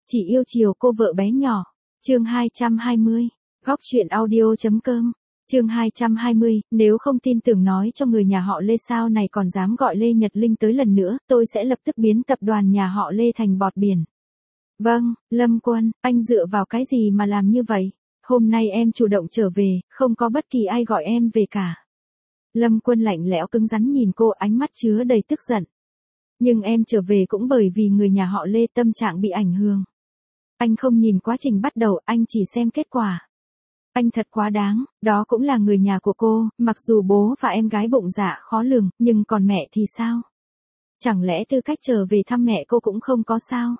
chỉ yêu chiều cô vợ bé nhỏ. Chương 220. Góc truyện audio.com. Chương 220, nếu không tin tưởng nói cho người nhà họ Lê sao này còn dám gọi Lê Nhật Linh tới lần nữa, tôi sẽ lập tức biến tập đoàn nhà họ Lê thành bọt biển. Vâng, Lâm Quân, anh dựa vào cái gì mà làm như vậy? Hôm nay em chủ động trở về, không có bất kỳ ai gọi em về cả. Lâm Quân lạnh lẽo cứng rắn nhìn cô, ánh mắt chứa đầy tức giận. Nhưng em trở về cũng bởi vì người nhà họ Lê tâm trạng bị ảnh hưởng. Anh không nhìn quá trình bắt đầu, anh chỉ xem kết quả. Anh thật quá đáng, đó cũng là người nhà của cô, mặc dù bố và em gái bụng dạ khó lường, nhưng còn mẹ thì sao? Chẳng lẽ tư cách trở về thăm mẹ cô cũng không có sao?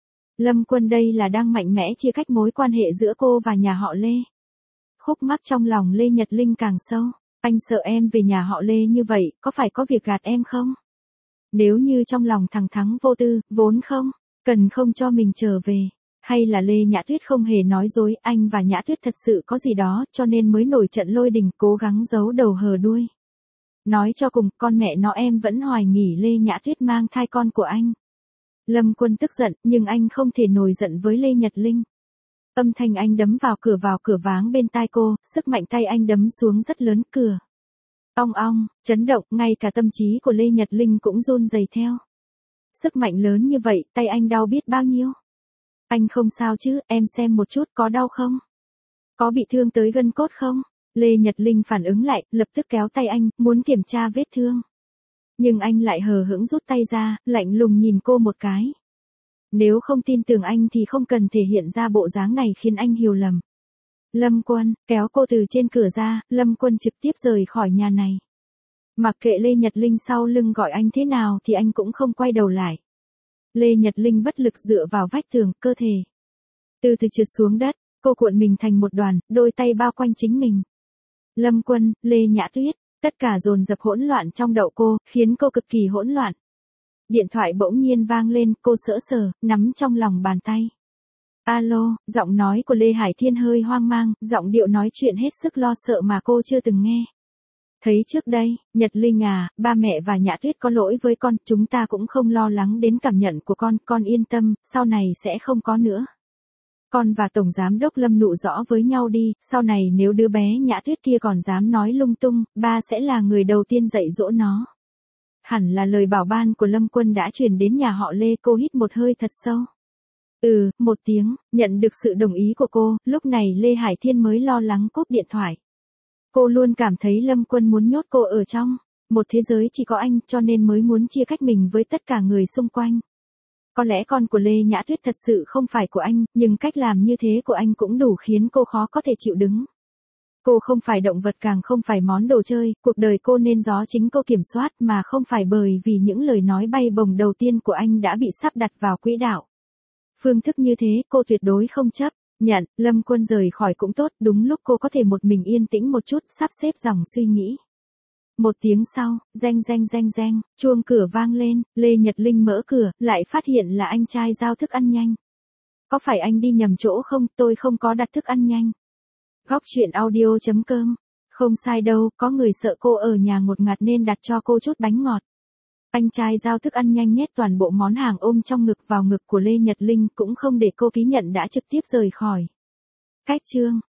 Lâm Quân đây là đang mạnh mẽ chia cách mối quan hệ giữa cô và nhà họ Lê. Khúc mắc trong lòng Lê Nhật Linh càng sâu, anh sợ em về nhà họ Lê như vậy, có phải có việc gạt em không? Nếu như trong lòng thẳng thắn vô tư, vốn cần không cho mình trở về. Hay là Lê Nhã Tuyết không hề nói dối, anh và Nhã Tuyết thật sự có gì đó, cho nên mới nổi trận lôi đình, cố gắng giấu đầu hờ đuôi. Nói cho cùng, con mẹ nó em vẫn hoài nghi Lê Nhã Tuyết mang thai con của anh. Lâm Quân tức giận, nhưng anh không thể nổi giận với Lê Nhật Linh. Âm thanh anh đấm vào cửa váng bên tai cô, sức mạnh tay anh đấm xuống rất lớn, cửa ong ong, chấn động, ngay cả tâm trí của Lê Nhật Linh cũng run rẩy theo. Sức mạnh lớn như vậy, tay anh đau biết bao nhiêu. Anh không sao chứ, em xem một chút, có đau không? Có bị thương tới gân cốt không? Lê Nhật Linh phản ứng lại, lập tức kéo tay anh, muốn kiểm tra vết thương. Nhưng anh lại hờ hững rút tay ra, lạnh lùng nhìn cô một cái. Nếu không tin tưởng anh thì không cần thể hiện ra bộ dáng này khiến anh hiểu lầm. Lâm Quân, kéo cô từ trên cửa ra, Lâm Quân trực tiếp rời khỏi nhà này. Mặc kệ Lê Nhật Linh sau lưng gọi anh thế nào thì anh cũng không quay đầu lại. Lê Nhật Linh bất lực dựa vào vách tường, cơ thể từ từ trượt xuống đất, cô cuộn mình thành một đoàn, đôi tay bao quanh chính mình. Lâm Quân, Lê Nhã Tuyết, tất cả dồn dập hỗn loạn trong đầu cô, khiến cô cực kỳ hỗn loạn. Điện thoại bỗng nhiên vang lên, cô sững sờ, nắm trong lòng bàn tay. Alo, giọng nói của Lê Hải Thiên hơi hoang mang, giọng điệu nói chuyện hết sức lo sợ mà cô chưa từng nghe. Thấy trước đây, Nhật Linh à, ba mẹ và Nhã Tuyết có lỗi với con, chúng ta cũng không lo lắng đến cảm nhận của con yên tâm, sau này sẽ không có nữa. Con và Tổng Giám đốc Lâm nụ rõ với nhau đi, sau này nếu đứa bé Nhã Tuyết kia còn dám nói lung tung, ba sẽ là người đầu tiên dạy dỗ nó. Hẳn là lời bảo ban của Lâm Quân đã truyền đến nhà họ Lê, cô hít một hơi thật sâu. Một tiếng, nhận được sự đồng ý của cô, lúc này Lê Hải Thiên mới lo lắng cúp điện thoại. Cô luôn cảm thấy Lâm Quân muốn nhốt cô ở trong một thế giới chỉ có anh, cho nên mới muốn chia cách mình với tất cả người xung quanh. Có lẽ con của Lê Nhã Tuyết thật sự không phải của anh, nhưng cách làm như thế của anh cũng đủ khiến cô khó có thể chịu đựng. Cô không phải động vật, càng không phải món đồ chơi, cuộc đời cô nên do chính cô kiểm soát mà không phải bởi vì những lời nói bay bổng đầu tiên của anh đã bị sắp đặt vào quỹ đạo. Phương thức như thế cô tuyệt đối không chấp nhận. Lâm Quân rời khỏi cũng tốt, đúng lúc cô có thể một mình yên tĩnh một chút, sắp xếp dòng suy nghĩ. Một tiếng sau, reng, chuông cửa vang lên, Lê Nhật Linh mở cửa, lại phát hiện là anh trai giao thức ăn nhanh. Có phải anh đi nhầm chỗ không, tôi không có đặt thức ăn nhanh. Góc truyện audio.com. Không sai đâu, có người sợ cô ở nhà ngột ngạt nên đặt cho cô chút bánh ngọt. Anh trai giao thức ăn nhanh nhét toàn bộ món hàng ôm trong ngực vào ngực của Lê Nhật Linh, cũng không để cô ký nhận đã trực tiếp rời khỏi. Cách chương.